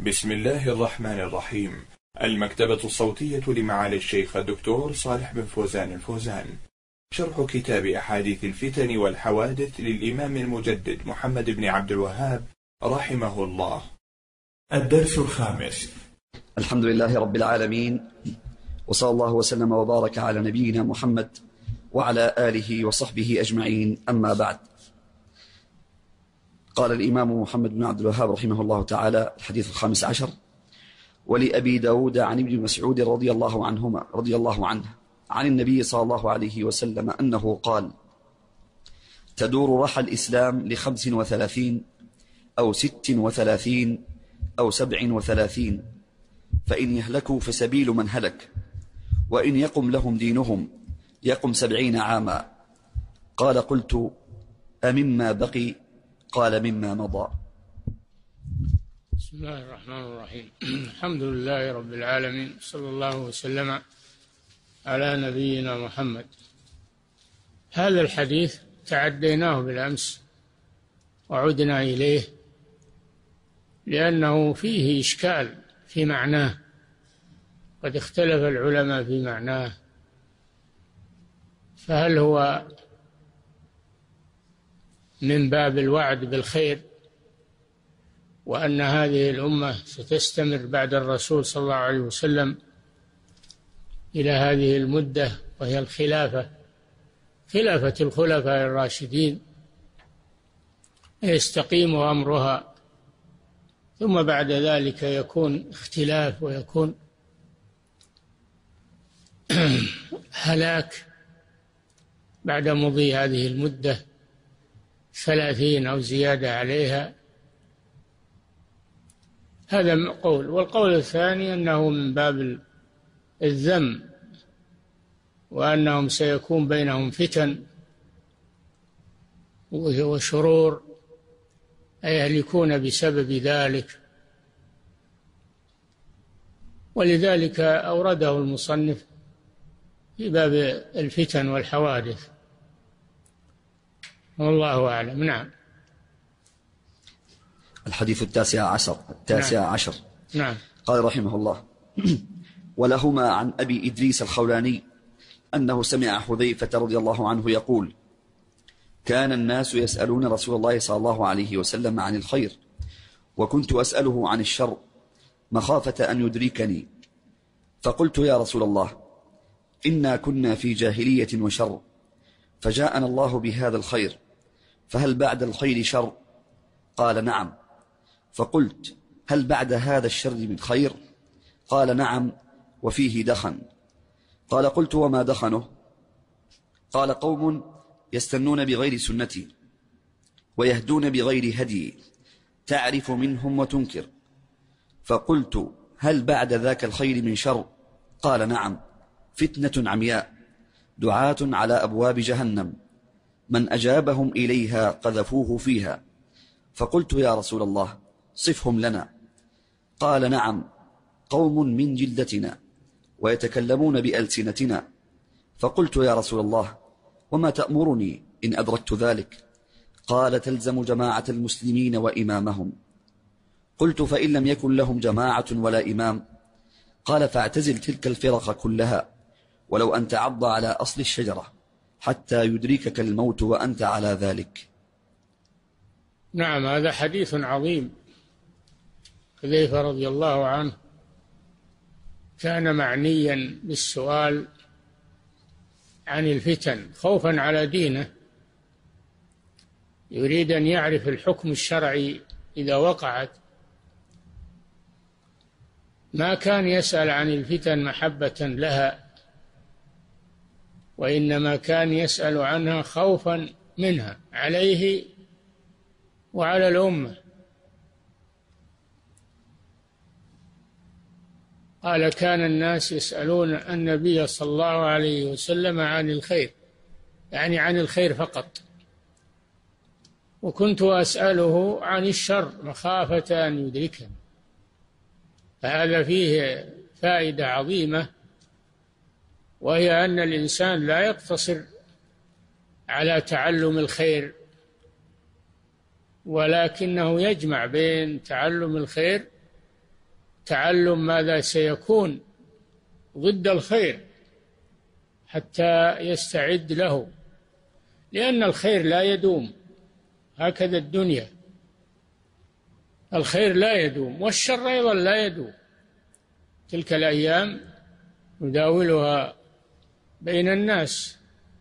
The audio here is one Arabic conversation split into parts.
بسم الله الرحمن الرحيم. المكتبة الصوتية لمعالي الشيخ الدكتور صالح بن فوزان الفوزان. شرح كتاب أحاديث الفتن والحوادث للإمام المجدد محمد بن عبد الوهاب رحمه الله. الدرس الخامس. الحمد لله رب العالمين، وصلى الله وسلم وبارك على نبينا محمد وعلى آله وصحبه أجمعين، أما بعد. قال الإمام محمد بن عبد الوهاب رحمه الله تعالى: الحديث الخامس عشر: ولأبي داود عن ابن مسعود رضي الله عنه عن النبي صلى الله عليه وسلم أنه قال: تدور رحى الإسلام ل35 أو 36 أو 37، فإن يهلكوا فسبيل من هلك، وإن يقم لهم دينهم يقم 70 عاما. قال: قلت: أمما بقي؟ قال: مما مضى. بسم الله الرحمن الرحيم. الحمد لله رب العالمين، صلى الله وسلم على نبينا محمد. هذا الحديث تعديناه بالأمس وعدنا إليه لأنه فيه إشكال في معناه، قد اختلف العلماء في معناه، فهل هو من باب الوعد بالخير وأن هذه الأمة ستستمر بعد الرسول صلى الله عليه وسلم إلى هذه المدة، وهي خلافة الخلفاء الراشدين، يستقيم أمرها، ثم بعد ذلك يكون اختلاف ويكون هلاك بعد مضي هذه المدة 30 أو زيادة عليها. هذا قول. والقول الثاني أنه من باب الذم، وأنهم سيكون بينهم فتن وشرور يهلكون بسبب ذلك، ولذلك أورده المصنف في باب الفتن والحوادث، والله أعلم. نعم. الحديث التاسع عشر. نعم. قال رحمه الله: ولهما عن أبي إدريس الخولاني أنه سمع حذيفة رضي الله عنه يقول: كان الناس يسألون رسول الله صلى الله عليه وسلم عن الخير، وكنت أسأله عن الشر مخافة أن يدركني، فقلت: يا رسول الله، إنا كنا في جاهلية وشر، فجاءنا الله بهذا الخير، فهل بعد الخير شر؟ قال: نعم. فقلت: هل بعد هذا الشر من خير؟ قال: نعم، وفيه دخن. قال: قلت: وما دخنه؟ قال: قوم يستنون بغير سنتي ويهدون بغير هدي، تعرف منهم وتنكر. فقلت: هل بعد ذاك الخير من شر؟ قال: نعم، فتنة عمياء، دعاة على أبواب جهنم، من أجابهم إليها قذفوه فيها. فقلت: يا رسول الله، صفهم لنا. قال: نعم، قوم من جلدتنا ويتكلمون بألسنتنا. فقلت: يا رسول الله، وما تأمرني إن أدركت ذلك؟ قال: تلزم جماعة المسلمين وإمامهم. قلت: فإن لم يكن لهم جماعة ولا إمام؟ قال: فاعتزل تلك الفرق كلها، ولو أن تعض على أصل الشجرة حتى يدركك الموت وأنت على ذلك. نعم، هذا حديث عظيم. حذيفة رضي الله عنه كان معنيا بالسؤال عن الفتن خوفا على دينه، يريد أن يعرف الحكم الشرعي إذا وقعت، ما كان يسأل عن الفتن محبة لها، وإنما كان يسأل عنها خوفا منها عليه وعلى الأمة. قال: كان الناس يسألون النبي صلى الله عليه وسلم عن الخير، يعني عن الخير فقط، وكنت أسأله عن الشر مخافة أن يدركني. فهذا فيه فائدة عظيمة، وهي أن الإنسان لا يقتصر على تعلم الخير، ولكنه يجمع بين تعلم الخير تعلم ماذا سيكون ضد الخير حتى يستعد له، لأن الخير لا يدوم، هكذا الدنيا، الخير لا يدوم والشر أيضا لا يدوم. تلك الأيام نداولها بين الناس،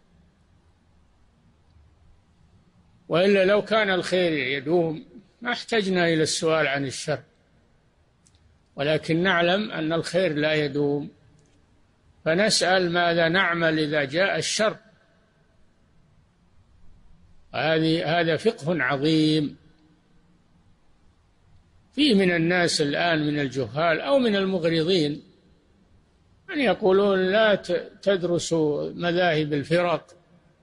وإلا لو كان الخير يدوم ما احتجنا إلى السؤال عن الشر، ولكن نعلم أن الخير لا يدوم، فنسأل ماذا نعمل إذا جاء الشر. هذا فقه عظيم. فيه من الناس الآن من الجهال أو من المغرضين أن يقولون لا تدرسوا مذاهب الفرق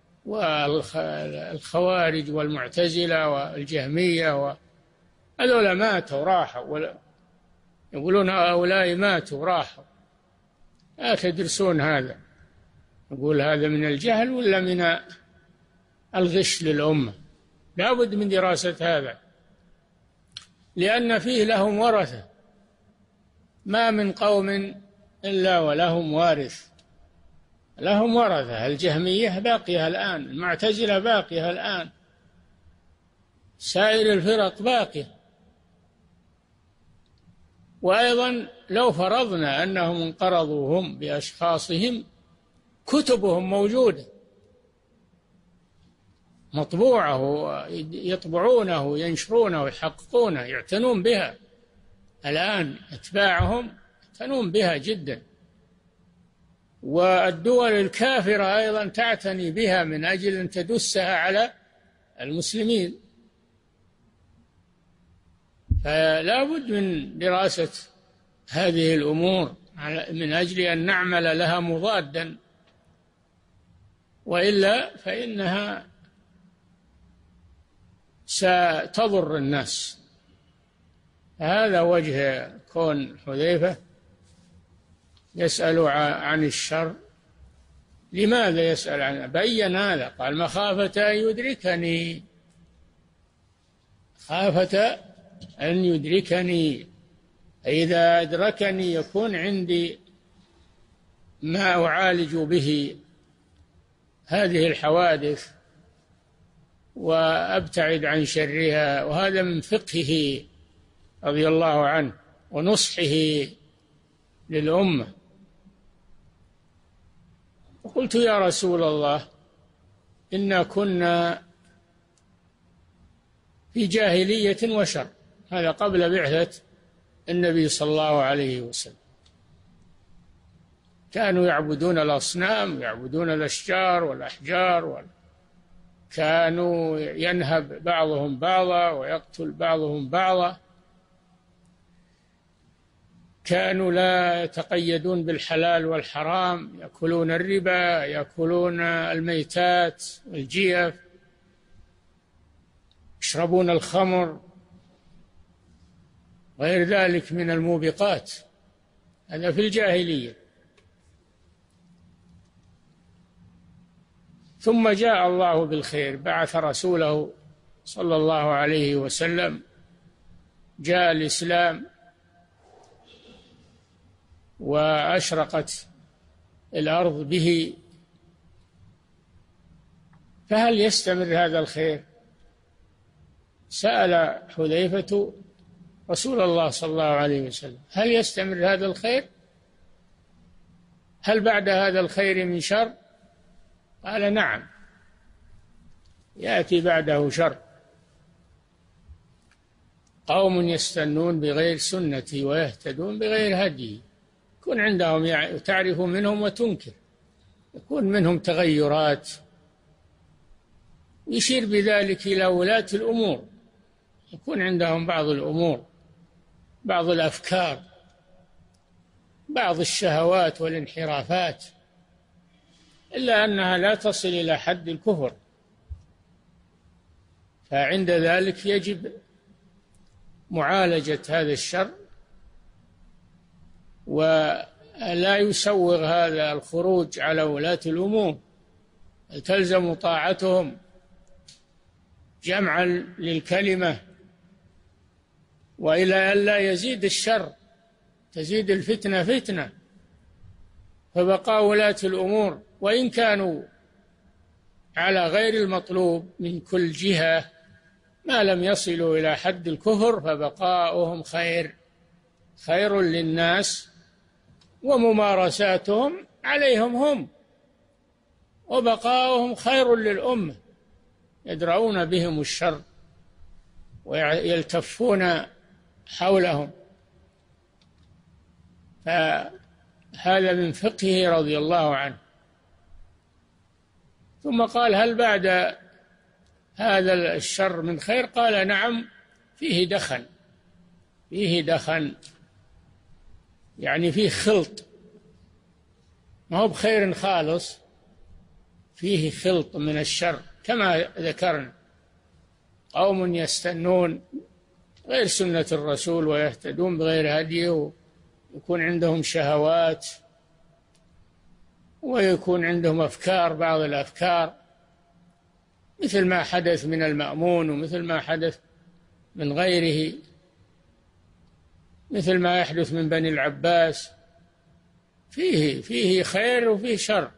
والخوارج والمعتزلة والجهمية، هذول ماتوا راحوا، يقولون هؤلاء ماتوا راحوا، لا تدرسون هذا. نقول هذا من الجهل ولا من الغش للأمة؟ لا بد من دراسة هذا، لأن فيه لهم ورثة، ما من قوم إلا ولهم وارث، لهم ورثة. الجهمية باقية الآن، المعتزلة باقية الآن، سائر الفرق باقية. وأيضا لو فرضنا أنهم انقرضوا هم بأشخاصهم، كتبهم موجودة مطبوعة، يطبعونه ينشرونه يحققونه يعتنون بها. الآن أتباعهم يعتنون بها جدا، والدول الكافرة أيضا تعتني بها من أجل أن تدسها على المسلمين. فلا بد من دراسة هذه الأمور من أجل أن نعمل لها مضادا، وإلا فإنها ستضر الناس. هذا وجه كون حذيفة يسأل عن الشر. لماذا يسأل عنه؟ بين هذا، قال مخافة أن يدركني، خافة أن يدركني، إذا أدركني يكون عندي ما أعالج به هذه الحوادث وأبتعد عن شرها. وهذا من فقهه رضي الله عنه ونصحه للأمة. فقلت يا رسول الله إنا كنا في جاهلية وشر، هذا قبل بعثة النبي صلى الله عليه وسلم، كانوا يعبدون الأصنام، يعبدون الأشجار والأحجار، كانوا ينهب بعضهم بعضا ويقتل بعضهم بعضا، كانوا لا يتقيدون بالحلال والحرام، يأكلون الربا، يأكلون الميتات والجيف، يشربون الخمر، غير ذلك من الموبقات. هذا في الجاهلية. ثم جاء الله بالخير، بعث رسوله صلى الله عليه وسلم، جاء الإسلام وأشرقت الأرض به، فهل يستمر هذا الخير؟ سأل حذيفة رسول الله صلى الله عليه وسلم هل يستمر هذا الخير؟ هل بعد هذا الخير من شر؟ قال نعم، يأتي بعده شر، قوم يستنون بغير سنتي ويهتدون بغير هدي، يكون عندهم تعرف منهم وتنكر، يكون منهم تغيرات، يشير بذلك إلى ولاة الأمور، يكون عندهم بعض الأمور، بعض الأفكار، بعض الشهوات والانحرافات، إلا أنها لا تصل إلى حد الكفر. فعند ذلك يجب معالجة هذا الشر، ولا يسوغ هذا الخروج على ولاة الأمور، تلزم طاعتهم جمعا للكلمة، وإلى أن لا يزيد الشر تزيد الفتنة فتنة. فبقاء ولاة الأمور وإن كانوا على غير المطلوب من كل جهة ما لم يصلوا إلى حد الكفر فبقاؤهم خير للناس، وممارساتهم عليهم هم، وبقاؤهم خير للأمة، يدرؤون بهم الشر ويلتفون حولهم. فهذا من فقهه رضي الله عنه. ثم قال: هل بعد هذا الشر من خير؟ قال: نعم، فيه دخن، يعني فيه خلط، ما هو بخير خالص، فيه خلط من الشر كما ذكرنا. قوم يستنون غير سنة الرسول ويهتدون بغير هديه، ويكون عندهم شهوات ويكون عندهم أفكار، بعض الأفكار مثل ما حدث من المأمون ومثل ما حدث من غيره، مثل ما يحدث من بني العباس. فيه خير وفيه شر،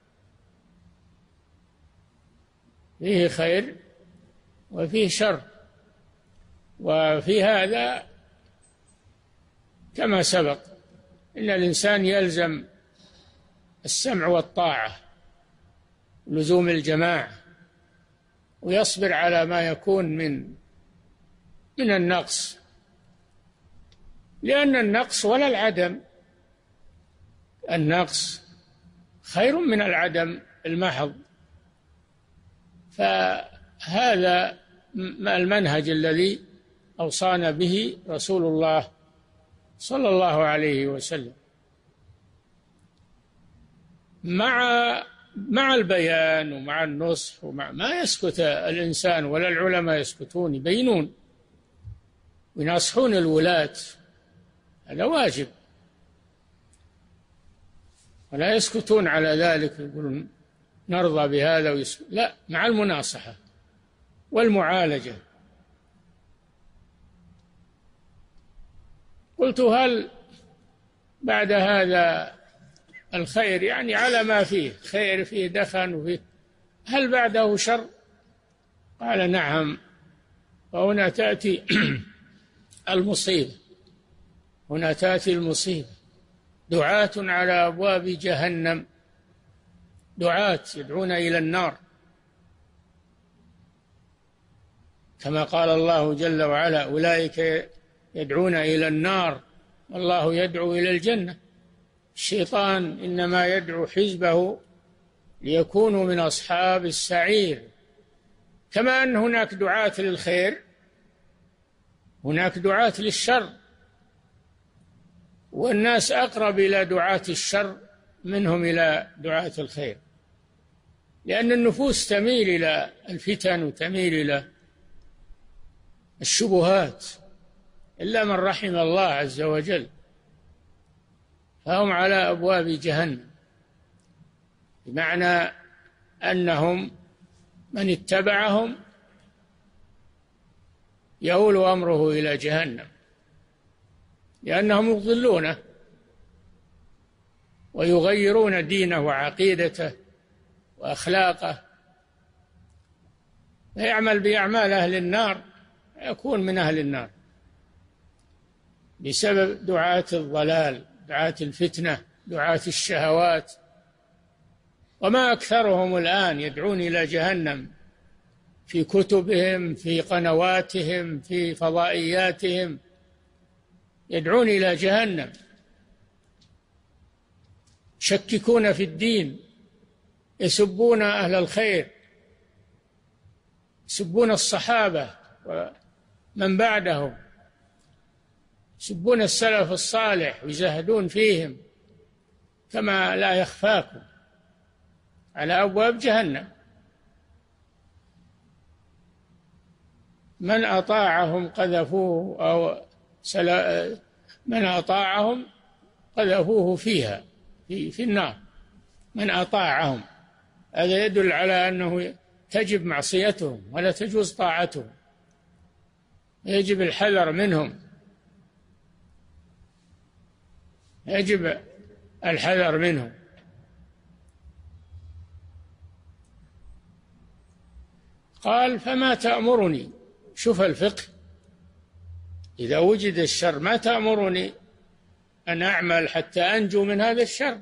فيه خير وفيه شر. وفي هذا كما سبق إن الإنسان يلزم السمع والطاعة، لزوم الجماعة، ويصبر على ما يكون من النقص، لأن النقص ولا العدم، النقص خير من العدم المحض. فهذا المنهج الذي أوصانا به رسول الله صلى الله عليه وسلم، مع البيان ومع النصح، ومع ما يسكت الإنسان ولا العلماء يسكتون، يبينون وينصحون الولاة، هذا واجب، ولا يسكتون على ذلك يقولون نرضى بهذا ويسكت. لا، مع المناصحة والمعالجة. قلت: هل بعد هذا الخير، يعني على ما فيه خير، فيه دخن وفيه، هل بعده شر؟ قال: نعم. وهنا تأتي المصيبة، هنا تأتي المصيبة. دعاة على أبواب جهنم، دعاة يدعون إلى النار، كما قال الله جل وعلا: أولئك يدعون إلى النار والله يدعو إلى الجنة. الشيطان إنما يدعو حزبه ليكونوا من أصحاب السعير. كما أن هناك دعاة للخير هناك دعاة للشر، والناس أقرب إلى دعاة الشر منهم إلى دعاة الخير، لأن النفوس تميل إلى الفتن وتميل إلى الشبهات، إلا من رحم الله عز وجل، فهم على أبواب جهنم، بمعنى أنهم من اتبعهم يؤول أمره إلى جهنم، لأنهم يضلونه ويغيرون دينه وعقيدته وأخلاقه، فيعمل بأعمال أهل النار، يكون من أهل النار بسبب دعاة الضلال، دعاة الفتنة، دعاة الشهوات. وما أكثرهم الآن يدعون إلى جهنم في كتبهم، في قنواتهم، في فضائياتهم، يدعون إلى جهنم، يشككون في الدين، يسبون أهل الخير، يسبون الصحابة ومن بعدهم، يسبون السلف الصالح ويزهدون فيهم كما لا يخفاكم، على أبواب جهنم. من أطاعهم قذفوه، أو من أطاعهم قذفوه فيها، في النار. من أطاعهم، هذا يدل على أنه تجب معصيتهم ولا تجوز طاعتهم، يجب الحذر منهم. يجب الحذر منه. قال فما تأمرني؟ شوف الفقه، إذا وجد الشر ما تأمرني أن أعمل حتى أنجو من هذا الشر؟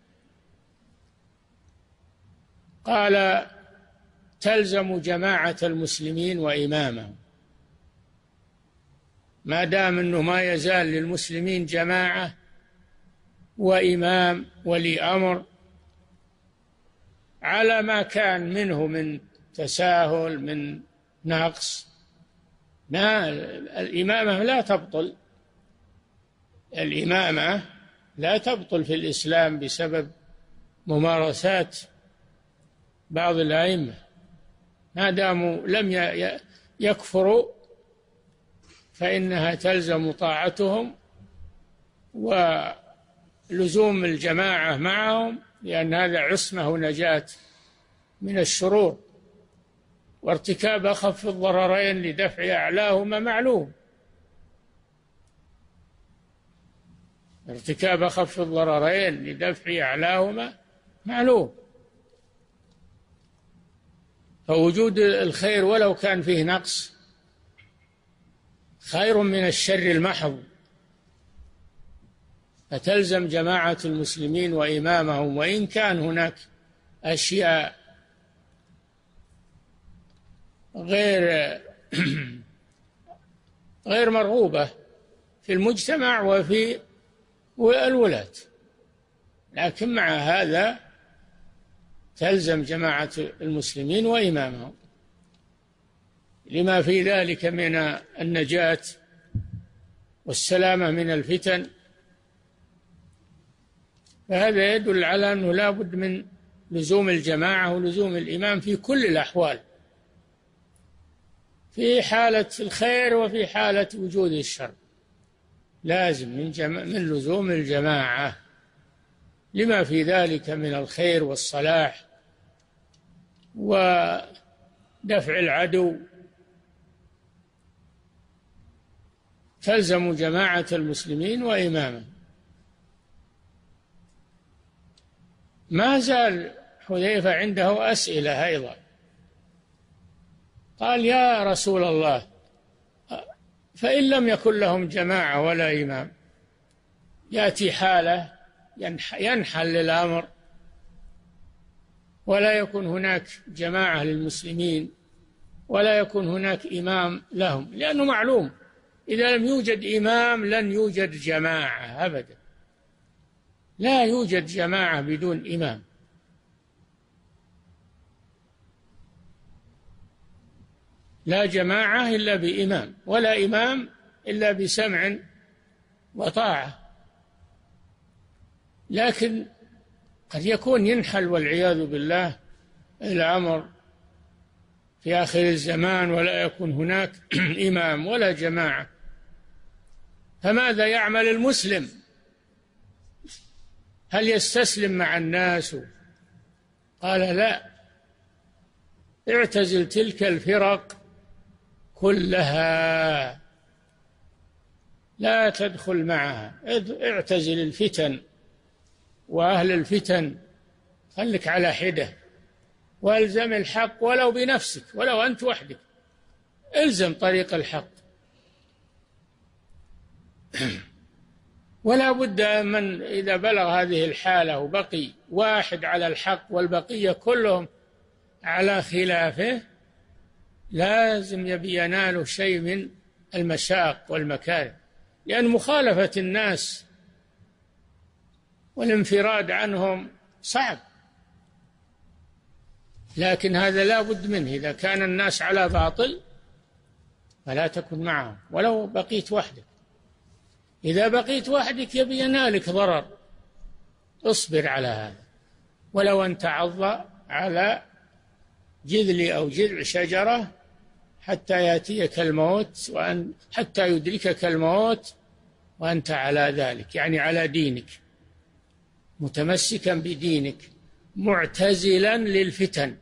قال تلزم جماعة المسلمين وإمامهم، ما دام أنه ما يزال للمسلمين جماعة وإمام ولي أمر على ما كان منه من تساهل من نقص، ما الإمامة لا تبطل، الإمامة لا تبطل في الإسلام بسبب ممارسات بعض الأئمة، ما داموا لم يكفروا فإنها تلزم طاعتهم ولزوم الجماعة معهم، لأن هذا عصمة ونجاة من الشرور، وارتكاب أخف الضررين لدفع أعلاهما معلوم، ارتكاب أخف الضررين لدفع أعلاهما معلوم. فوجود الخير ولو كان فيه نقص خير من الشر المحض، فتلزم جماعة المسلمين وإمامهم، وإن كان هناك أشياء غير مرغوبة في المجتمع وفي الولاة، لكن مع هذا تلزم جماعة المسلمين وإمامهم لما في ذلك من النجاة والسلامة من الفتن. فهذا يدل على أنه لا بد من لزوم الجماعة ولزوم الإمام في كل الأحوال، في حالة الخير وفي حالة وجود الشر، لازم من لزوم الجماعة لما في ذلك من الخير والصلاح ودفع العدو. تلزم جماعة المسلمين وإمامهم. ما زال حذيفة عنده أسئلة أيضا، قال يا رسول الله فإن لم يكن لهم جماعة ولا إمام، يأتي حالة ينحل الأمر ولا يكون هناك جماعة للمسلمين ولا يكون هناك إمام لهم، لأنه معلوم إذا لم يوجد إمام لن يوجد جماعة أبدا، لا يوجد جماعة بدون إمام. لا جماعة إلا بإمام، ولا إمام إلا بسمع وطاعة. لكن قد يكون ينحل والعياذ بالله الأمر في آخر الزمان ولا يكون هناك إمام ولا جماعة، فماذا يعمل المسلم؟ هل يستسلم مع الناس؟ قال لا، اعتزل تلك الفرق كلها، لا تدخل معها، اعتزل الفتن وأهل الفتن، خلك على حدة، والزم الحق ولو بنفسك، ولو أنت وحدك الزم طريق الحق. ولا بد من إذا بلغ هذه الحالة وبقي واحد على الحق والبقية كلهم على خلافه، لازم يبي يناله شيء من المشاق والمكاره، لأن مخالفة الناس والانفراد عنهم صعب، لكن هذا لا بد منه. إذا كان الناس على باطل فلا تكن معهم ولو بقيت وحدك، إذا بقيت وحدك يبي ينالك ضرر، اصبر على هذا، ولو أن تعض على جذل أو جذع شجرة حتى يأتيك الموت حتى يدركك الموت وأنت على ذلك، يعني على دينك، متمسكا بدينك، معتزلا للفتن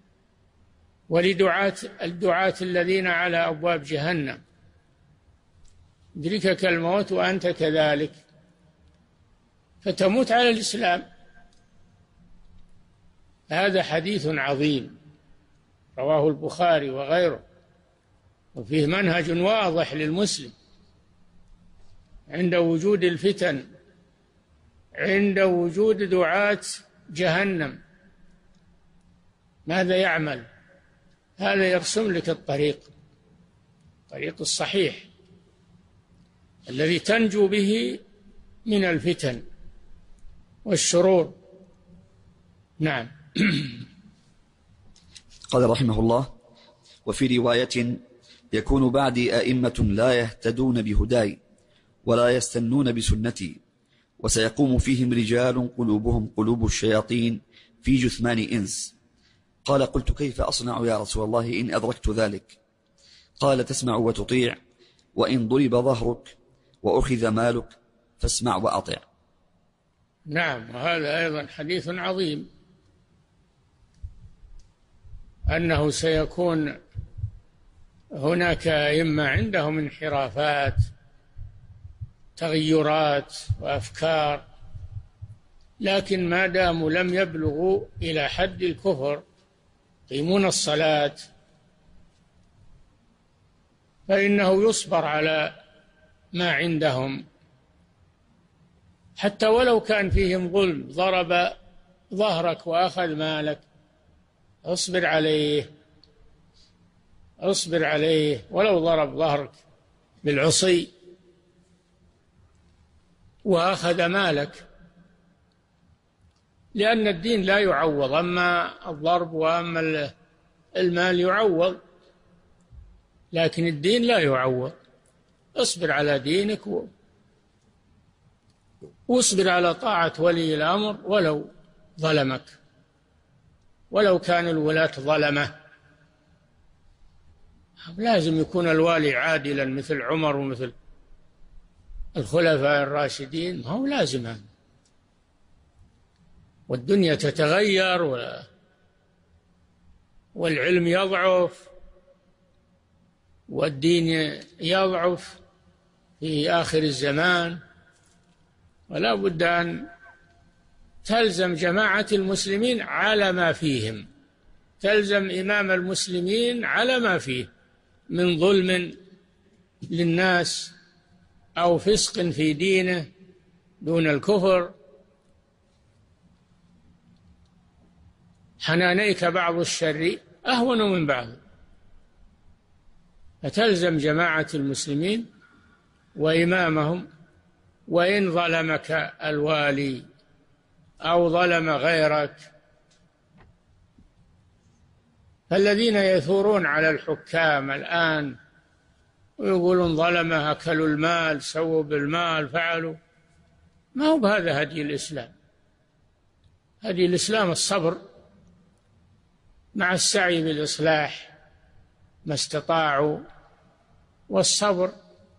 الدعاة الذين على أبواب جهنم، يدركك الموت وأنت كذلك. فتموت على الإسلام. هذا حديث عظيم رواه البخاري وغيره، وفيه منهج واضح للمسلم عند وجود الفتن، عند وجود دعاة جهنم، ماذا يعمل؟ هذا يرسم لك الطريق الصحيح الذي تنجو به من الفتن والشرور. نعم. قال رحمه الله: وفي رواية: يكون بعدي أئمة لا يهتدون بهداي ولا يستنون بسنتي، وسيقوم فيهم رجال قلوبهم قلوب الشياطين في جثمان إنس. قال: قلت: كيف أصنع يا رسول الله إن أدركت ذلك؟ قال: تسمع وتطيع، وإن ضرب ظهرك وأخذ مالك فاسمع وأطع. نعم، وهذا أيضا حديث عظيم، أنه سيكون هناك أئمة عندهم انحرافات، تغيرات وأفكار، لكن ما داموا لم يبلغوا إلى حد الكفر، يقيمون الصلاة، فإنه يصبر على ما عندهم، حتى ولو كان فيهم ظلم، ضرب ظهرك وأخذ مالك، اصبر عليه ولو ضرب ظهرك بالعصي وأخذ مالك، لأن الدين لا يعوض، أما الضرب وأما المال يعوض، لكن الدين لا يعوض. اصبر على دينك واصبر على طاعة ولي الأمر ولو ظلمك، ولو كان الولاة ظلمه. لازم يكون الوالي عادلا مثل عمر ومثل الخلفاء الراشدين، ما هو لازم هذا. والدنيا تتغير والعلم يضعف والدين يضعف في آخر الزمان، ولا بد أن تلزم جماعة المسلمين على ما فيهم، تلزم إمام المسلمين على ما فيه من ظلم للناس أو فسق في دينه دون الكفر. حنانيك بعض الشر أهون من بعض، فتلزم جماعة المسلمين وإمامهم، وإن ظلمك الوالي أو ظلم غيرك. فالذين يثورون على الحكام الآن ويقولون ظلمه، أكلوا المال، سووا بالمال، فعلوا، ما هو بهذا هدي الإسلام. هدي الإسلام الصبر مع السعي بالإصلاح ما استطاعوا، والصبر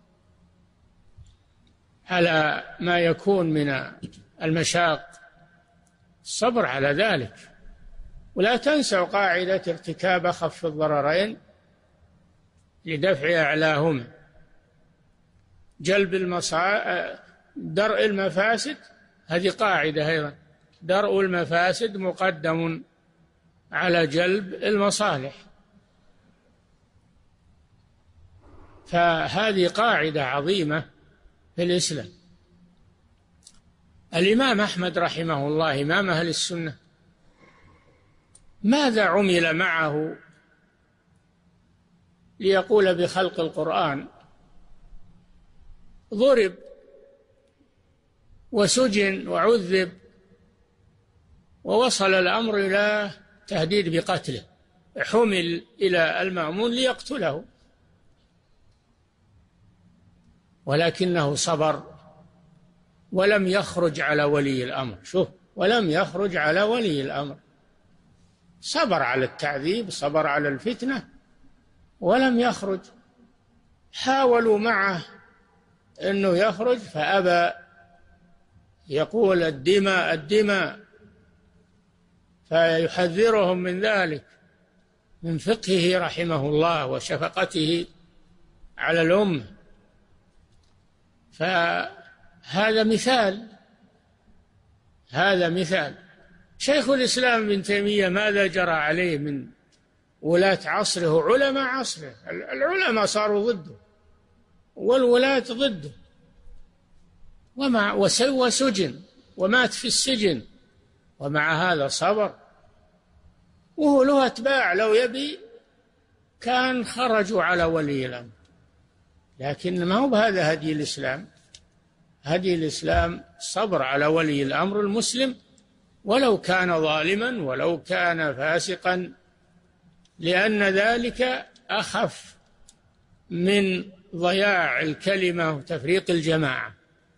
على ما يكون من المشاق، الصبر على ذلك. ولا تنسوا قاعدة ارتكاب أخف الضررين لدفع أعلاهما، درء المفاسد، هذه قاعدة أيضا، درء المفاسد مقدم على جلب المصالح، فهذه قاعدة عظيمة في الإسلام. الإمام أحمد رحمه الله إمام أهل السنة، ماذا عمل معه ليقول بخلق القرآن؟ ضرب وسجن وعذب، ووصل الأمر إلى تهديد بقتله، حمل إلى المأمون ليقتله، ولكنه صبر ولم يخرج على ولي الأمر. شوف، ولم يخرج على ولي الأمر، صبر على التعذيب، صبر على الفتنة ولم يخرج. حاولوا معه أنه يخرج فأبى، يقول الدماء الدماء، فيحذرهم من ذلك، من فقهه رحمه الله وشفقته على الأمة. فهذا مثال هذا مثال. شيخ الإسلام ابن تيمية ماذا جرى عليه من ولاة عصره، علماء عصره؟ العلماء صاروا ضده والولاة ضده، وسجن ومات في السجن، ومع هذا صبر، وهو له أتباع لو يبي كان خرجوا على ولي الأمر، لكن ما هو بهذا هدي الإسلام. هدي الإسلام صبر على ولي الأمر المسلم ولو كان ظالما ولو كان فاسقا، لأن ذلك أخف من ضياع الكلمة وتفريق الجماعة.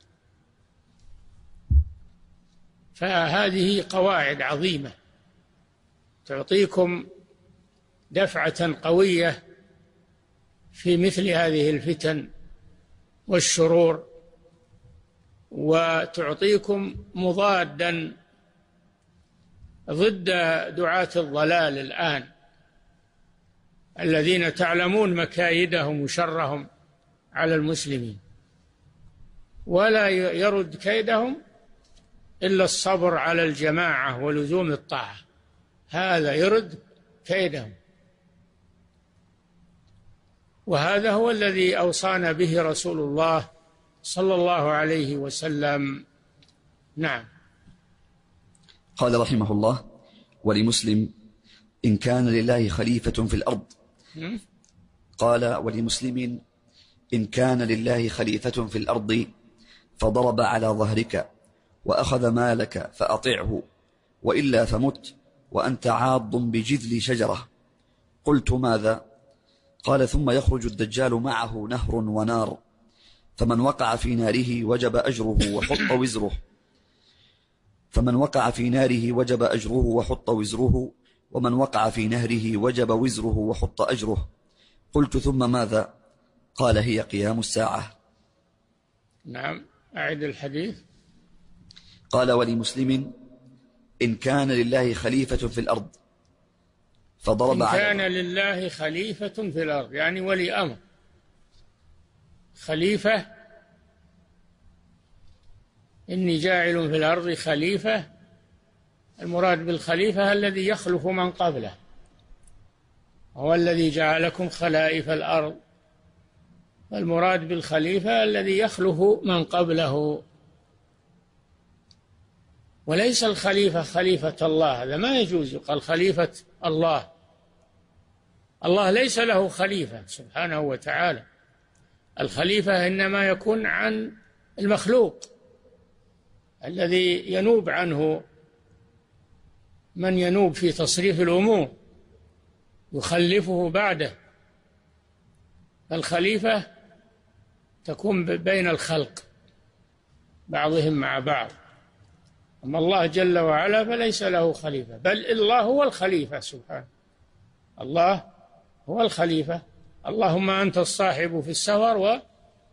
فهذه قواعد عظيمة تعطيكم دفعة قوية في مثل هذه الفتن والشرور، وتعطيكم مضادا ضد دعاة الضلال الآن الذين تعلمون مكايدهم وشرهم على المسلمين، ولا يرد كيدهم إلا الصبر على الجماعة ولزوم الطاعة، هذا يرد كيدهم. وهذا هو الذي أوصانا به رسول الله صلى الله عليه وسلم. نعم. قال رحمه الله: ولمسلم إن كان لله خليفة في الأرض. قال: ولمسلم إن كان لله خليفة في الأرض فضرب على ظهرك وأخذ مالك فأطعه، وإلا فمت وأنت عاض بجذل شجرة. قلت: ماذا؟ قال: ثم يخرج الدجال معه نهر ونار، فمن وقع في ناره وجب أجره وحط وزره، فمن وقع في ناره وجب أجره وحط وزره، ومن وقع في نهره وجب وزره وحط أجره. قلت: ثم ماذا؟ قال: هي قيام الساعة. نعم، أعد الحديث. قال: ولمسلم إن كان لله خليفة في الأرض فضرب إن كان لله خليفة في الأرض يعني ولي أمر. خليفة، إني جاعل في الأرض خليفة، المراد بالخليفة الذي يخلف من قبله، هو الذي جعلكم خلائف الأرض، المراد بالخليفة الذي يخلف من قبله، وليس الخليفة خليفة الله، هذا ما يجوز يقال خليفة الله. الله ليس له خليفة سبحانه وتعالى، الخليفة إنما يكون عن المخلوق الذي ينوب عنه من ينوب في تصريف الأمور يخلفه بعده. الخليفة تكون بين الخلق بعضهم مع بعض، أما الله جل وعلا فليس له خليفة، بل الله هو الخليفة سبحانه، الله هو الخليفة. اللهم أنت الصاحب في السفر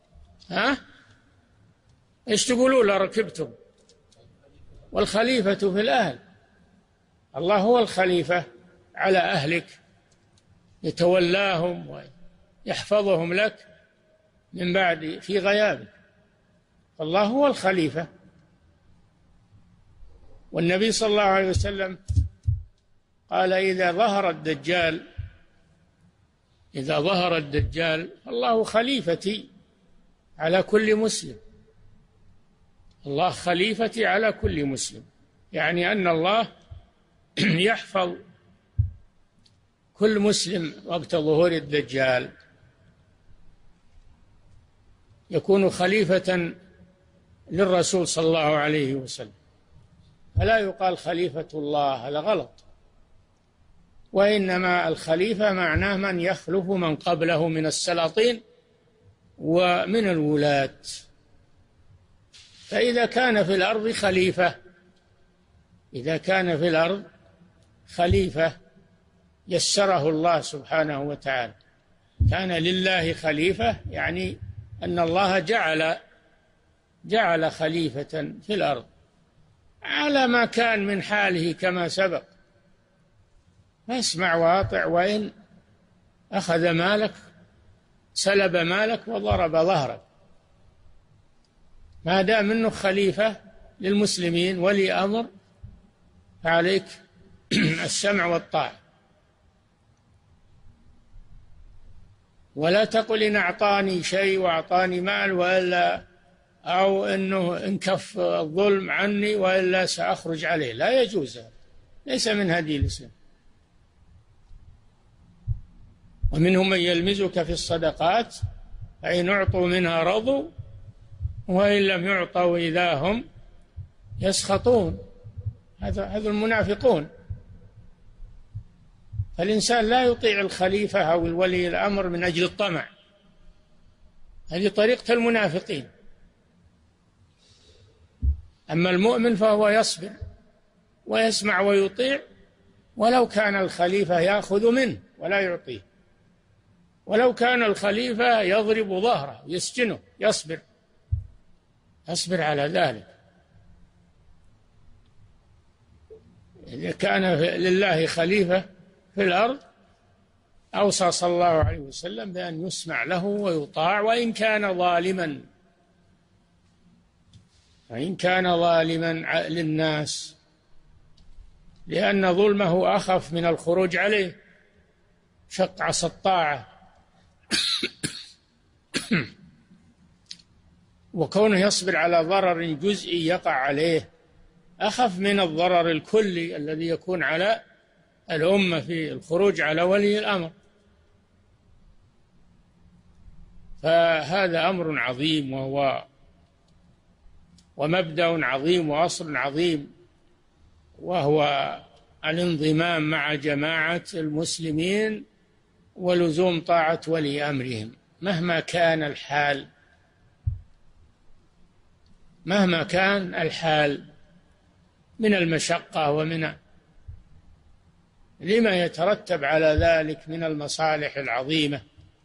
إيش تقولوا لركبتم؟ والخليفة في الأهل، الله هو الخليفة على أهلك، يتولاهم ويحفظهم لك من بعد في غيابك، الله هو الخليفة. والنبي صلى الله عليه وسلم قال: إذا ظهر الدجال الله خليفتي على كل مسلم، الله خليفتي على كل مسلم، يعني أن الله يحفظ كل مسلم وقت ظهور الدجال، يكون خليفة للرسول صلى الله عليه وسلم، فلا يقال خليفة الله، هذا غلط، وإنما الخليفة معناه من يخلف من قبله من السلاطين ومن الولاة. فإذا كان في الأرض خليفة، إذا كان في الأرض خليفة يسره الله سبحانه وتعالى، كان لله خليفة يعني أن الله جعل خليفة في الأرض على ما كان من حاله كما سبق، فاسمع واطع، وإن أخذ مالك سلب مالك وضرب ظهرك، ما دام منه خليفة للمسلمين ولي أمر فعليك السمع والطاعة، ولا تقل إن أعطاني شيء وأعطاني مال وإلا، أو أنه انكف الظلم عني وإلا سأخرج عليه. لا يجوز، ليس من هدي الإسلام. ومنهم من يلمزك في الصدقات فإن أعطوا منها رضوا وإن لم يعطوا إذا هم يسخطون. هذا المنافقون. فالإنسان لا يطيع الخليفة أو الولي الأمر من أجل الطمع، هذه طريقة المنافقين. أما المؤمن فهو يصبر ويسمع ويطيع ولو كان الخليفة يأخذ منه ولا يعطيه، ولو كان الخليفة يضرب ظهره يسجنه يصبر على ذلك. إذا كان لله خليفة في الأرض أوصى صلى الله عليه وسلم بأن يسمع له ويطاع وإن كان ظالما، للناس، لأن ظلمه أخف من الخروج عليه، شق عصا الطاعة. وكونه يصبر على ضرر جزئي يقع عليه أخف من الضرر الكلي الذي يكون على الأمة في الخروج على ولي الأمر. فهذا أمر عظيم ومبدأ عظيم وأصل عظيم، وهو الانضمام مع جماعة المسلمين ولزوم طاعة ولي أمرهم مهما كان الحال من المشقة ومن لما يترتب على ذلك من المصالح العظيمة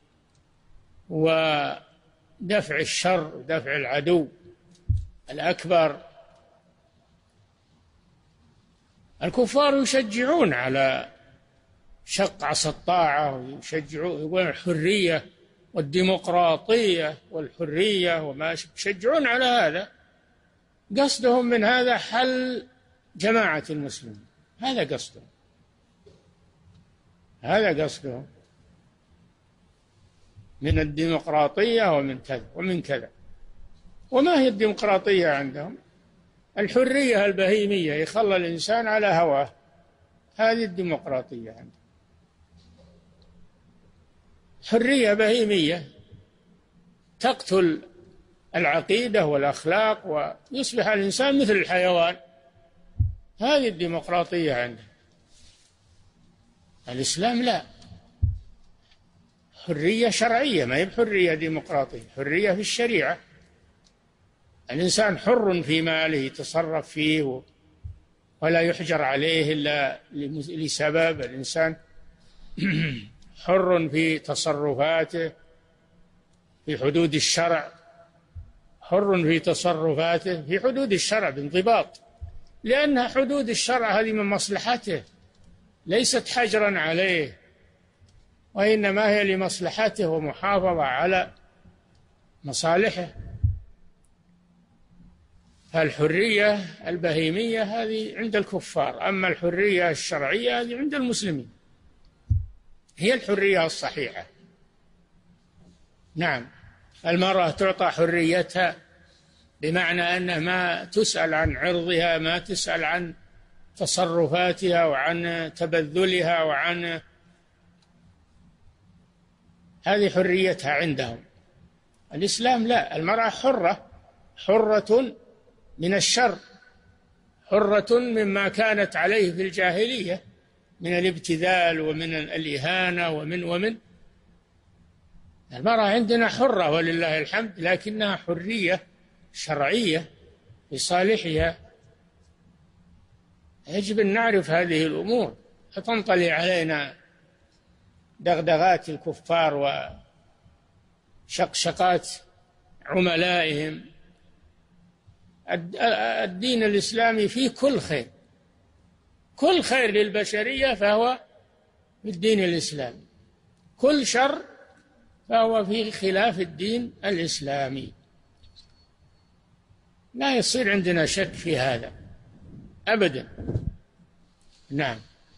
ودفع الشر ودفع العدو الأكبر. الكفار يشجعون على شق عصا الطاعة، ويشجعون يقولون الحرية والديمقراطية والحرية وما يشجعون على هذا. قصدهم من هذا حل جماعة المسلمين، هذا قصدهم من الديمقراطية ومن كذا. وما هي الديمقراطية عندهم؟ الحرية البهيمية، يخلى الإنسان على هواه، هذه الديمقراطية عندهم. حرية بهيمية تقتل العقيدة والأخلاق ويصبح الإنسان مثل الحيوان، هذه الديمقراطية عندهم. الإسلام لا، حرية شرعية، ما هي بحرية ديمقراطية، حرية في الشريعة. الإنسان حر في ماله يتصرف فيه ولا يحجر عليه إلا لسبب. الإنسان حر في تصرفاته في حدود الشرع، حر في تصرفاته في حدود الشرع بانضباط، لأن حدود الشرع هذه من مصلحته، ليست حجرا عليه، وإنما هي لمصلحته ومحافظة على مصالحه. فالحرية البهيمية هذه عند الكفار، أما الحرية الشرعية هذه عند المسلمين، هي الحرية الصحيحة. نعم، المرأة تعطى حريتها بمعنى أنها ما تسأل عن عرضها، ما تسأل عن تصرفاتها وعن تبذلها وعن هذه حريتها عندهم. الإسلام لا، المرأة حرة من الشر، حرة مما كانت عليه في الجاهلية من الابتذال ومن الإهانة ومن المرأة عندنا حرة ولله الحمد، لكنها حرية شرعية لصالحها. يجب أن نعرف هذه الأمور، فتنطلي علينا دغدغات الكفار وشقشقات عملائهم. الدين الإسلامي فيه كل خير للبشرية فهو في الدين الإسلامي، كل شر فهو في خلاف الدين الإسلامي. لا يصير عندنا شك في هذا أبدا. نعم.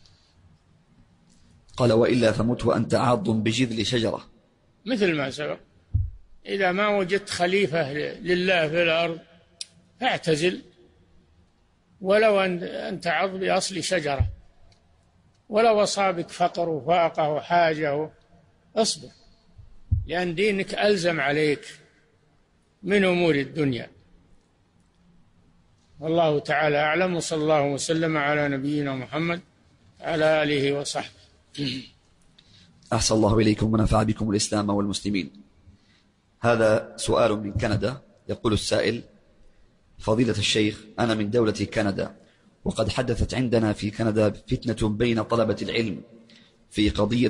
قال: وإلا فمت وأنت عاض بجذل شجرة. مثل ما سبق، إذا ما وجدت خليفة لله في الأرض فاعتزل، ولو أن تعض بأصل شجرة، ولو أصابك فقر وفاقة وحاجة اصبر، لأن دينك ألزم عليك من أمور الدنيا. والله تعالى أعلم، وصلى الله وسلم على نبينا محمد على آله وصحبه. أحسن الله إليكم ونفع بكم الإسلام والمسلمين. هذا سؤال من كندا. يقول السائل: فضيلة الشيخ، أنا من دولة كندا، وقد حدثت عندنا في كندا فتنة بين طلبة العلم في قضية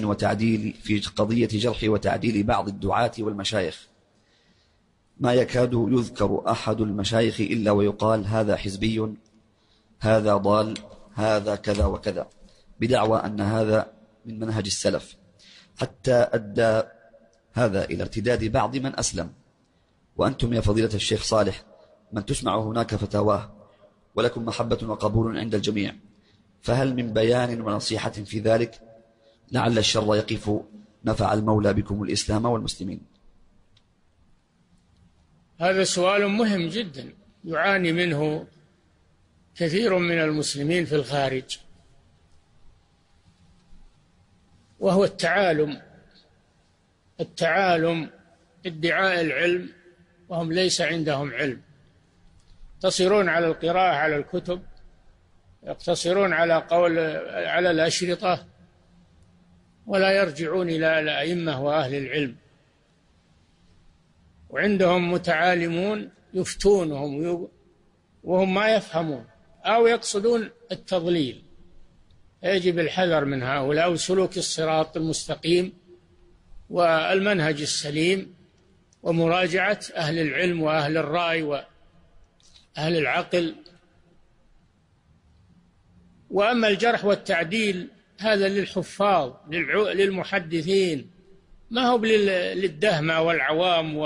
جرح وتعديل بعض الدعاة والمشايخ، ما يكاد يذكر أحد المشايخ إلا ويقال هذا حزبي، هذا ضال، هذا كذا وكذا، بدعوى أن هذا من منهج السلف، حتى أدى هذا إلى ارتداد بعض من أسلم. وأنتم يا فضيلة الشيخ صالح من تسمع هناك فتاواه، ولكم محبة وقبول عند الجميع، فهل من بيان ونصيحة في ذلك؟ لعل الشر يقف، نفع المولى بكم الإسلام والمسلمين. هذا سؤال مهم جدا يعاني منه كثير من المسلمين في الخارج، وهو التعالم، ادعاء العلم وهم ليس عندهم علم، يقتصرون على القراءة على الكتب، يقتصرون على الأشرطة، ولا يرجعون إلى الأئمة وأهل العلم. وعندهم متعالمون يفتونهم وهم ما يفهمون أو يقصدون التضليل. يجب الحذر من هؤلاء وسلوك الصراط المستقيم والمنهج السليم، ومراجعة أهل العلم وأهل الرأي وأهل العقل. وأما الجرح والتعديل هذا للحفاظ للمحدثين، ما هو للدهمة والعوام،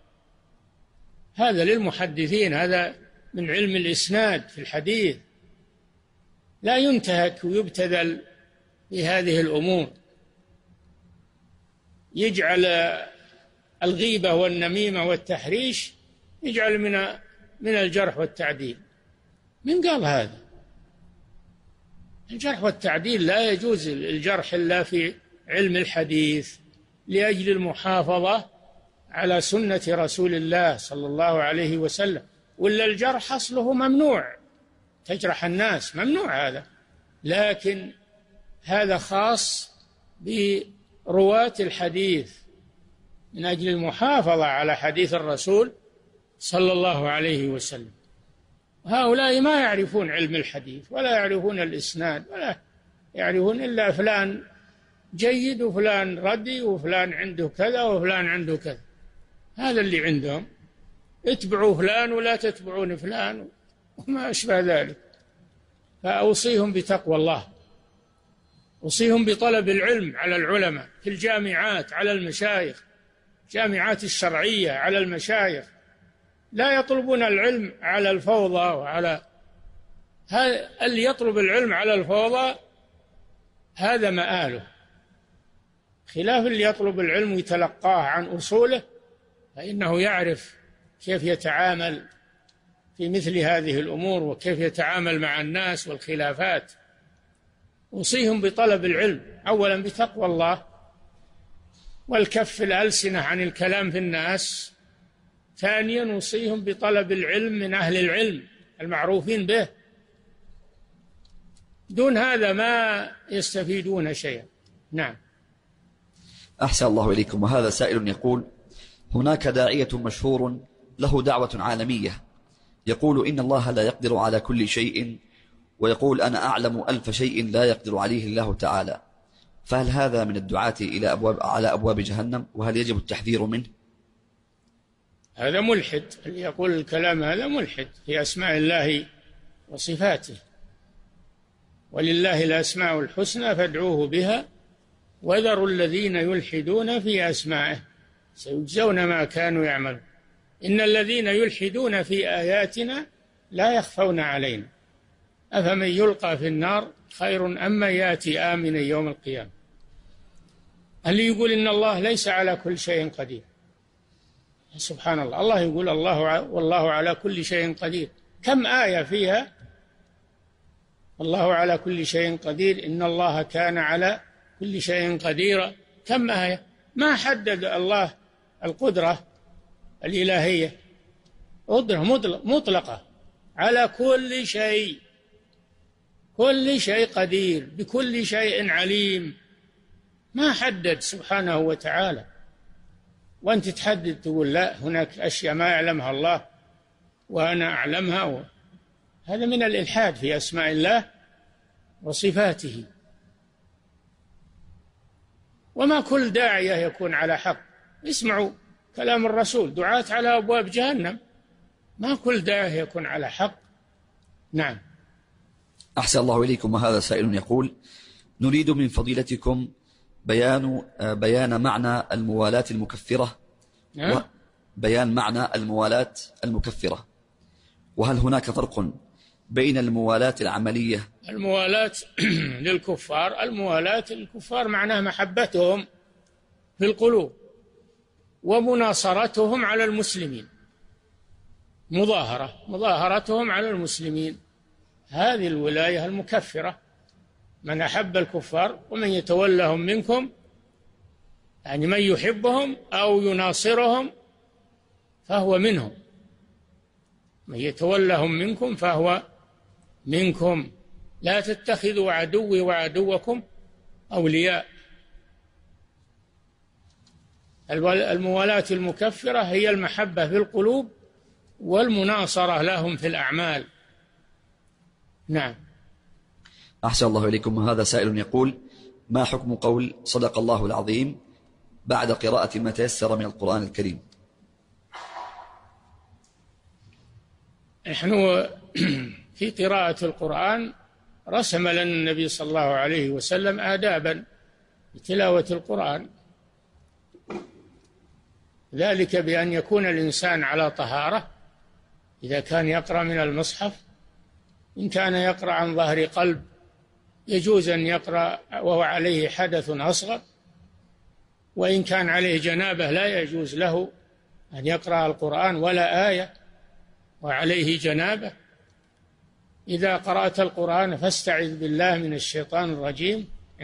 هذا للمحدثين، هذا من علم الإسناد في الحديث، لا ينتهك ويبتذل بهذه الأمور. يجعل الغيبة والنميمة والتحريش يجعل من الجرح والتعديل. من قال هذا؟ الجرح والتعديل لا يجوز الجرح إلا في علم الحديث لأجل المحافظة على سنة رسول الله صلى الله عليه وسلم، ولا الجرح أصله ممنوع، تجرح الناس ممنوع هذا، لكن هذا خاص برواة الحديث من أجل المحافظة على حديث الرسول صلى الله عليه وسلم. هؤلاء ما يعرفون علم الحديث ولا يعرفون الإسناد ولا يعرفون إلا فلان جيد وفلان ردي وفلان عنده كذا وفلان عنده كذا، هذا اللي عندهم. اتبعوا فلان ولا تتبعون فلان وما أشبه ذلك. فأوصيهم بتقوى الله، أوصيهم بطلب العلم على العلماء في الجامعات، على المشايخ، جامعات الشرعية، على المشايخ، لا يطلبون العلم على الفوضى. وعلى اللي يطلب العلم على الفوضى هذا مآله، خلاف اللي يطلب العلم ويتلقاه عن أصوله، فإنه يعرف كيف يتعامل في مثل هذه الأمور وكيف يتعامل مع الناس والخلافات. أوصيهم بطلب العلم، أولا بتقوى الله والكف الألسنة عن الكلام في الناس، ثانيا أوصيهم بطلب العلم من أهل العلم المعروفين به، دون هذا ما يستفيدون شيئا. نعم. أحسن الله إليكم. وهذا سائل يقول: هناك داعية مشهور له دعوة عالمية يقول إن الله لا يقدر على كل شيء، ويقول أنا أعلم 1000 شيء لا يقدر عليه الله تعالى، فهل هذا من الدعاة على أبواب جهنم؟ وهل يجب التحذير منه؟ هذا ملحد، اللي يقول الكلام هذا ملحد في أسماء الله وصفاته. ولله الأسماء الحسنى فادعوه بها وذروا الذين يلحدون في أسمائه سيجزون ما كانوا يعملون. إن الذين يلحدون في آياتنا لا يخفون علينا أفمن يلقى في النار خير أم من يأتي آمنا يوم القيامة. اللي يقول إن الله ليس على كل شيء قدير، سبحان الله، الله يقول والله على كل شيء قدير. كم آية فيها الله على كل شيء قدير، إن الله كان على كل شيء قديرا. كم آية؟ ما حدد الله القدرة الإلهية، قدرة مطلقة على كل شيء، كل شيء قدير، بكل شيء عليم، ما حدد سبحانه وتعالى. وأنت تحدد تقول لا هناك أشياء ما يعلمها الله وأنا أعلمها، هذا من الإلحاد في أسماء الله وصفاته. وما كل داعية يكون على حق. اسمعوا كلام الرسول، دعاة على أبواب جهنم، ما كل داعية يكون على حق. نعم. أحسن الله إليكم. وهذا سائل يقول: نريد من فضيلتكم بيان معنى الموالاة المكفرة. بيان معنى الموالاة المكفرة، وهل هناك فرق بين الموالاة العملية؟ الموالاة للكفار، الموالاة للكفار معناها محبتهم في القلوب ومناصرتهم على المسلمين، مظاهرتهم على المسلمين، هذه الولاية المكفرة. من أحب الكفار ومن يتولهم منكم، يعني من يحبهم أو يناصرهم فهو منهم، من يتولهم منكم فهو منكم. لا تتخذوا عدوي وعدوكم أولياء. الموالاة المكفرة هي المحبة في القلوب والمناصرة لهم في الأعمال. نعم. أحسن الله إليكم. هذا سائل يقول: ما حكم قول صدق الله العظيم بعد قراءة ما تيسر من القرآن الكريم؟ نحن في قراءة القرآن رسم لنا النبي صلى الله عليه وسلم آدابا بتلاوة القرآن، ذلك بأن يكون الإنسان على طهارة إذا كان يقرأ من المصحف. إن كان يقرأ عن ظهر قلب يجوز أن يقرأ وهو عليه حدث أصغر، وإن كان عليه جنابة لا يجوز له أن يقرأ القرآن ولا آية وعليه جنابة. إذا قرأت القرآن فاستعذ بالله من الشيطان الرجيم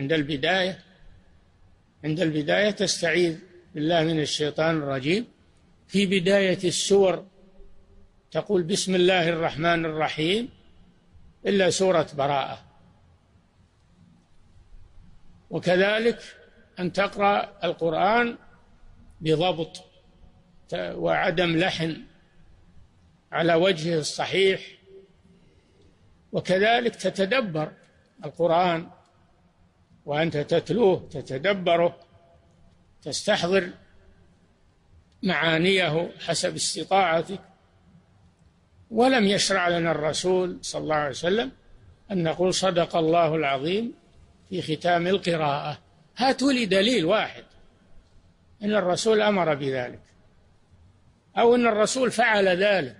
عند البداية تستعيذ بالله من الشيطان الرجيم. في بداية السور تقول بسم الله الرحمن الرحيم، إلا سورة براءة. وكذلك أن تقرأ القرآن بضبط وعدم لحن على وجهه الصحيح، وكذلك تتدبر القرآن وأنت تتلوه، تتدبره، تستحضر معانيه حسب استطاعتك. ولم يشرع لنا الرسول صلى الله عليه وسلم أن نقول صدق الله العظيم في ختام القراءة. هاتوا لي دليل واحد أن الرسول أمر بذلك أو أن الرسول فعل ذلك،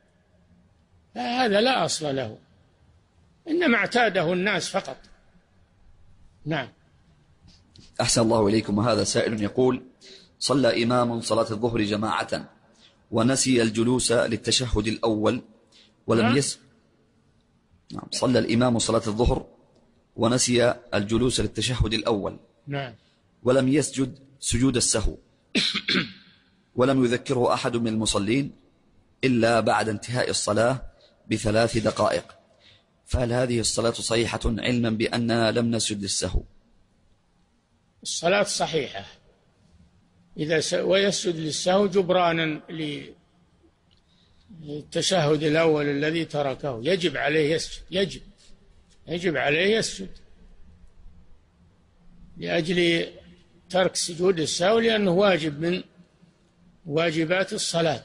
فهذا لا أصل له، إنما اعتاده الناس فقط. نعم. أحسن الله إليكم. وهذا سائل يقول: صلى إمام صلاة الظهر جماعة ونسي الجلوس للتشهد الأول ولم نعم. صلى الإمام صلاة الظهر ونسي الجلوس للتشهد الأول. نعم. ولم يسجد سجود السهو ولم يذكره أحد من المصلين إلا بعد انتهاء الصلاة ب3 دقائق، فهل هذه الصلاة صحيحة علما بأننا لم نسجد للسهو؟ الصلاة صحيحة ويسجد للسهو جبرانا للتشهد الأول الذي تركه، يجب عليه يسجد، يجب عليه يسجد لأجل ترك سجود السهو، لأنه واجب من واجبات الصلاة.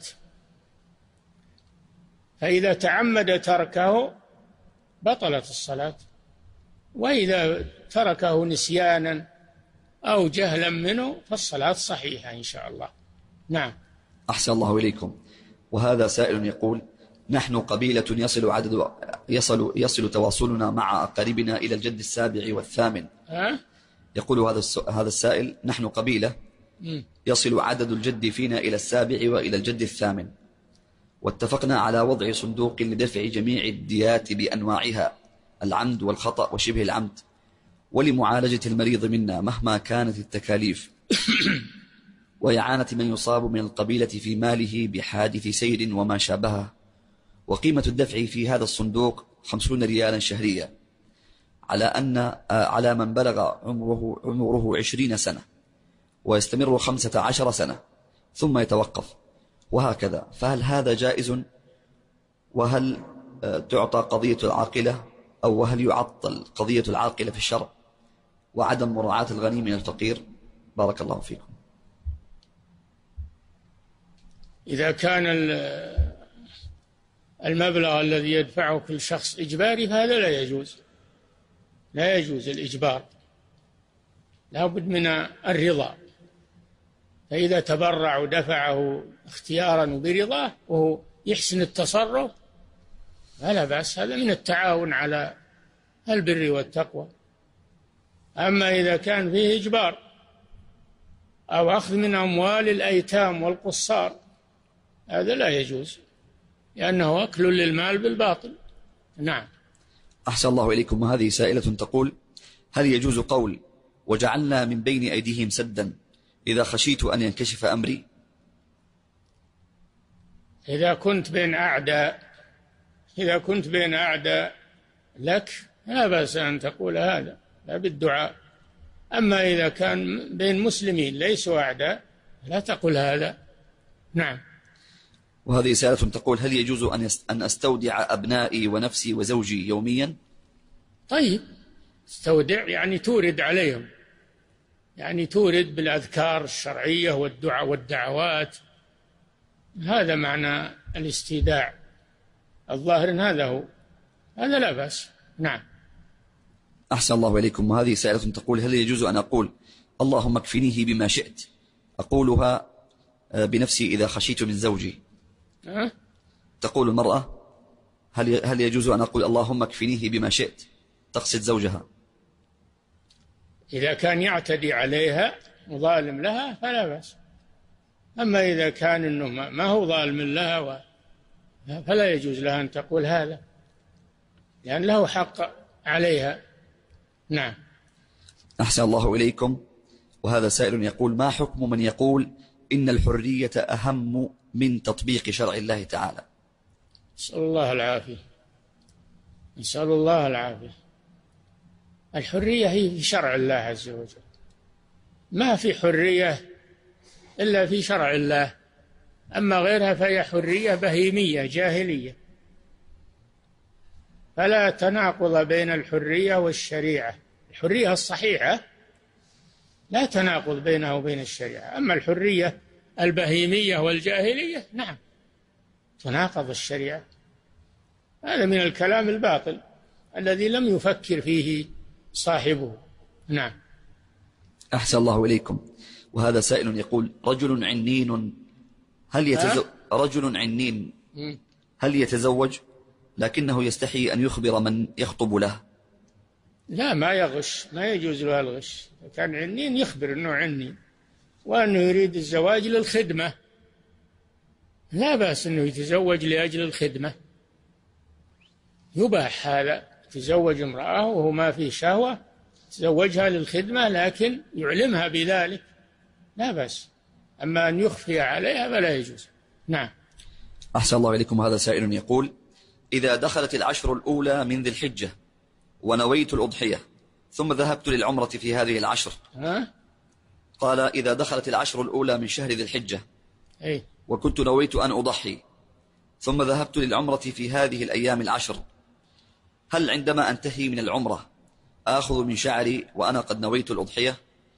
فإذا تعمد تركه بطلت الصلاة، وإذا تركه نسيانا أو جهلا منه فالصلاة صحيحة إن شاء الله. نعم. أحسن الله إليكم. وهذا سائل يقول: نحن قبيلة يصل تواصلنا مع أقاربنا إلى الجد السابع والثامن. يقول هذا السائل: نحن قبيلة يصل عدد الجد فينا إلى السابع وإلى الجد الثامن، واتفقنا على وضع صندوق لدفع جميع الديات بأنواعها، العمد والخطأ وشبه العمد، ولمعالجة المريض منا مهما كانت التكاليف، وإعانة من يصاب من القبيلة في ماله بحادث سير وما شابهه. وقيمة الدفع في هذا الصندوق 50 ريالا شهريا، على من بلغ عمره 20 سنة، ويستمر 15 سنة ثم يتوقف، وهكذا. فهل هذا جائز؟ وهل تعطى قضية العاقلة، أو وهل يعطل قضية العاقلة في الشرع، وعدم مراعاة الغني من الفقير؟ بارك الله فيكم. إذا كان المبلغ الذي يدفعه كل شخص إجباري فهذا لا يجوز، لا يجوز الإجبار، لا بد من الرضا. فإذا تبرع ودفعه اختيارا وبرضاه وهو يحسن التصرف فلا بأس، هذا من التعاون على البر والتقوى. أما إذا كان فيه إجبار أو أخذ من أموال الأيتام والقصار هذا لا يجوز، لأنه أكل للمال بالباطل. نعم. أحسن الله إليكم. وهذه سائلة تقول: هل يجوز قول وجعلنا من بين أيديهم سدا إذا خشيت أن ينكشف أمري؟ إذا كنت بين أعداء لك لا بأس أن تقول هذا، لا بالدعاء. أما إذا كان بين مسلمين ليسوا أعداء لا تقل هذا. نعم. وهذه سائلة تقول: هل يجوز أن أستودع أبنائي ونفسي وزوجي يوميا؟ طيب، استودع يعني تورد عليهم، يعني تورد بالأذكار الشرعية والدعاء والدعوات، هذا معنى الاستيداع الظاهر، هذا هو، هذا لا بأس. نعم. أحسن الله إليكم. وهذه سائلة تقول: هل يجوز أن أقول اللهم اكفنيه بما شئت، أقولها بنفسي إذا خشيت من زوجي؟ تقول المرأة: هل يجوز أن أقول اللهم اكفنيه بما شئت، تقصد زوجها؟ إذا كان يعتدي عليها وظالم لها فلا بأس، أما إذا كان إنه ما هو ظالم لها فلا يجوز لها أن تقول هذا، لأن له حق عليها. نعم. أحسن الله إليكم. وهذا سائل يقول: ما حكم من يقول إن الحرية أهم من تطبيق شرع الله تعالى؟ نسأل الله العافية، نسأل الله العافية. الحرية هي في شرع الله عز وجل، ما في حرية إلا في شرع الله، أما غيرها فهي حرية بهيمية جاهلية، فلا تناقض بين الحرية والشريعة. الحرية الصحيحة لا تناقض بينها وبين الشريعة، أما الحرية البهيمية والجاهلية نعم تناقض الشريعة. هذا من الكلام الباطل الذي لم يفكر فيه صاحبه. نعم. أحسن الله إليكم. وهذا سائل يقول: رجل عنين هل يتزوج لكنه يستحي أن يخبر من يخطب له؟ لا، ما يغش، ما يجوز له الغش. كان عنين يخبر أنه عني وأنه يريد الزواج للخدمة، لا بأس أنه يتزوج لأجل الخدمة، يباح هذا. تزوج امرأة وهو ما فيه شهوة، تزوجها للخدمة لكن يعلمها بذلك، لا بأس. أما أن يخفي عليها فلا يجوز. نعم. أحسن الله إليكم. هذا سائل يقول: إذا دخلت العشر الأولى من ذي الحجة ونويت الأضحية ثم ذهبت للعمرة في هذه العشر، قال: إذا دخلت العشر الأولى من شهر ذي الحجة وكنت نويت أن أضحي ثم ذهبت للعمرة في هذه الأيام العشر، هل عندما أنتهي من العمرة آخذ من شعري وأنا قد نويت الأضحية؟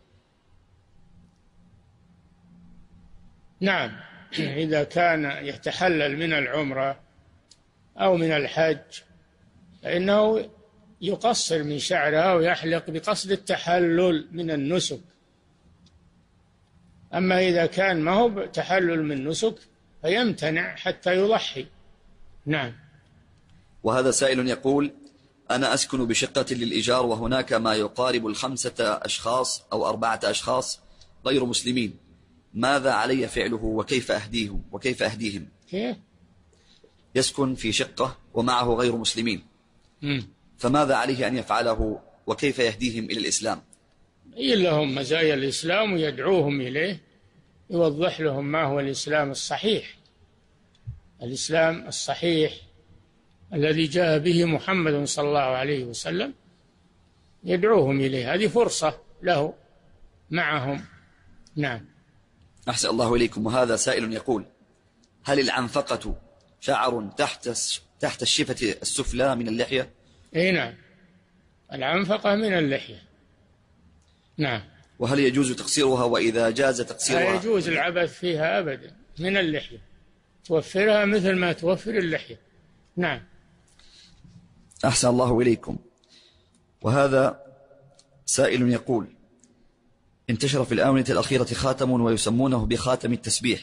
نعم. إذا كان يتحلل من العمرة أو من الحج فإنه يقصر من شعرها ويحلق بقصد التحلل من النسك. أما إذا كان ما هو تحلل من نسك فيمتنع حتى يضحي. نعم. وهذا سائل يقول: أنا أسكن بشقة للإيجار، وهناك ما يقارب 5 أشخاص أو 4 أشخاص غير مسلمين، ماذا علي فعله وكيف أهديهم؟ كيف؟ يسكن في شقة ومعه غير مسلمين، فماذا عليه أن يفعله وكيف يهديهم إلى الإسلام؟ يبين لهم مزايا الإسلام ويدعوهم إليه، يوضح لهم ما هو الإسلام الصحيح، الإسلام الصحيح الذي جاء به محمد صلى الله عليه وسلم، يدعوهم إليه. هذه فرصة له معهم. نعم. أحسن الله إليكم. وهذا سائل يقول: هل العنفقة شعر تحت الشفة السفلى من اللحية؟ إيه نعم، العنفقة من اللحية. نعم. وهل يجوز تقصيرها؟ وإذا جاز تقصيرها لا يجوز العبث فيها أبدا، من اللحية، توفرها مثل ما توفر اللحية. نعم. أحسن الله إليكم. وهذا سائل يقول: انتشر في الآونة الأخيرة خاتم ويسمونه بخاتم التسبيح.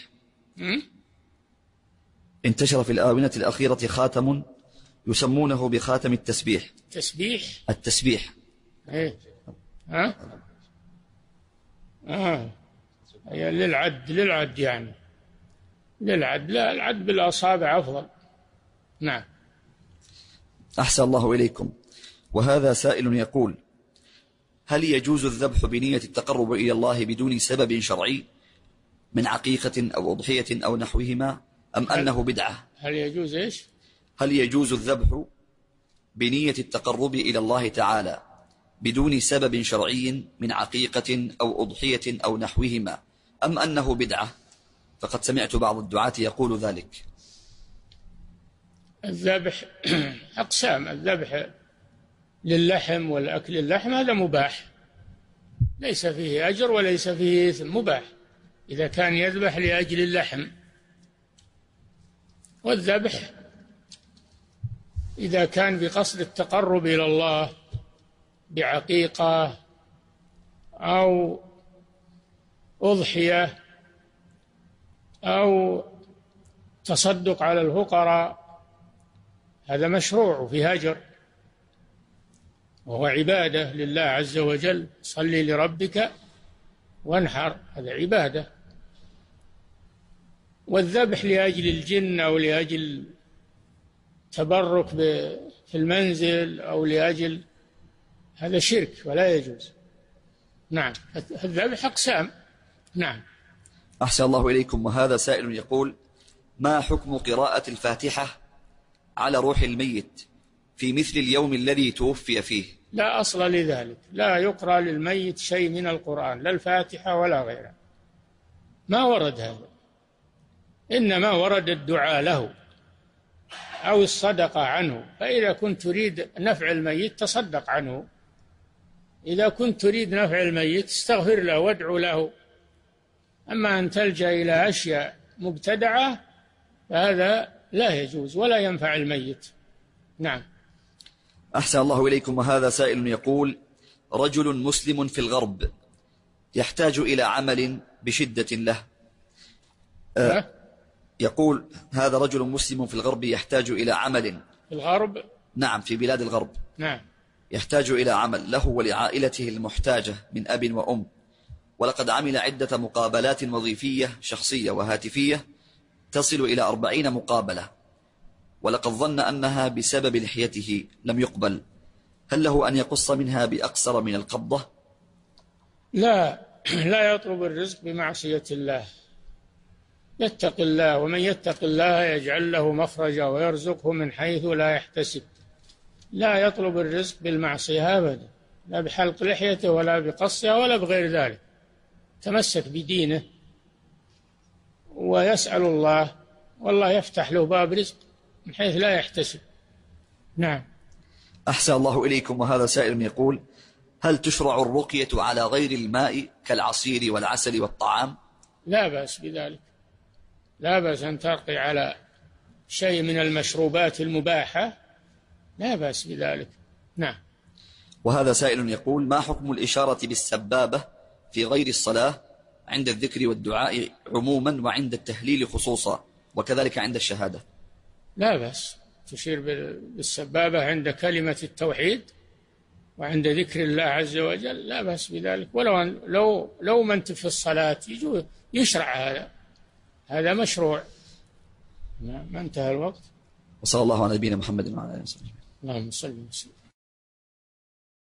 انتشر في الآونة الأخيرة خاتم يسمونه بخاتم التسبيح. التسبيح. ايه. ها؟ للعد يعني، للعد. لا، العد بالأصابع أفضل. نعم. أحسن الله إليكم. وهذا سائل يقول: هل يجوز الذبح بنية التقرب إلى الله بدون سبب شرعي من عقيقة أو أضحية أو نحوهما، أم أنه بدعة؟ هل يجوز إيش؟ هل يجوز الذبح بنية التقرب إلى الله تعالى بدون سبب شرعي من عقيقة أو أضحية أو نحوهما، أم أنه بدعة؟ فقد سمعت بعض الدعاة يقول ذلك. الذبح أقسام. الذبح للحم والأكل اللحم هذا مباح، ليس فيه أجر وليس فيه إثم، مباح إذا كان يذبح لأجل اللحم. والذبح إذا كان بقصد التقرب إلى الله بعقيقة أو أضحية أو تصدق على الفقراء، هذا مشروع وفيه أجر، وهو عبادة لله عز وجل. صلي لربك وانحر، هذا عبادة. والذبح لأجل الجن أو لأجل تبرك في المنزل أو لأجل، هذا شرك ولا يجوز. نعم. الذبح أقسام. نعم. أحسن الله إليكم. وهذا سائل يقول: ما حكم قراءة الفاتحة على روح الميت في مثل اليوم الذي توفي فيه؟ لا أصل لذلك، لا يقرأ للميت شيء من القرآن، لا الفاتحة ولا غيرها، ما ورد هذا. إنما ورد الدعاء له أو الصدقة عنه. فإذا كنت تريد نفع الميت تصدق عنه، إذا كنت تريد نفع الميت استغفر له وادعو له. أما أن تلجأ إلى أشياء مبتدعة فهذا لا يجوز ولا ينفع الميت. نعم. أحسن الله إليكم. وهذا سائل يقول: رجل مسلم في الغرب يحتاج إلى عمل بشدة له. يقول: هذا رجل مسلم في الغرب يحتاج إلى عمل. في الغرب؟ نعم، في بلاد الغرب. نعم. يحتاج إلى عمل له ولعائلته المحتاجة من أب وأم، ولقد عمل عدة مقابلات وظيفية شخصية وهاتفية تصل إلى 40 مقابلة، ولقد ظن أنها بسبب لحيته لم يقبل. هل له أن يقص منها بأقصر من القبضة؟ لا يطلب الرزق بمعصية الله، يتق الله، ومن يتق الله يجعل له مخرجا ويرزقه من حيث لا يحتسب. لا يطلب الرزق بالمعصية أبدا، لا بحلق لحيته ولا بقصها ولا بغير ذلك. تمسك بدينه ويسأل الله، والله يفتح له باب رزق من حيث لا يحتسب. نعم. أحسن الله إليكم. وهذا سائل يقول: هل تشرع الرقية على غير الماء كالعصير والعسل والطعام؟ لا بأس بذلك، لا بأس أن ترقي على شيء من المشروبات المباحة، لا بأس بذلك. نعم. وهذا سائل يقول: ما حكم الإشارة بالسبابة في غير الصلاة عند الذكر والدعاء عموما وعند التهليل خصوصا، وكذلك عند الشهادة. لا بأس تشير بالسبابة عند كلمة التوحيد وعند ذكر الله عز وجل، لا بأس بذلك. لو ما أنت في الصلاة يشرع هذا مشروع. ما انتهى الوقت. وصلى الله على نبينا محمد وعلى آله وصحبه. اللهم صل وسلم.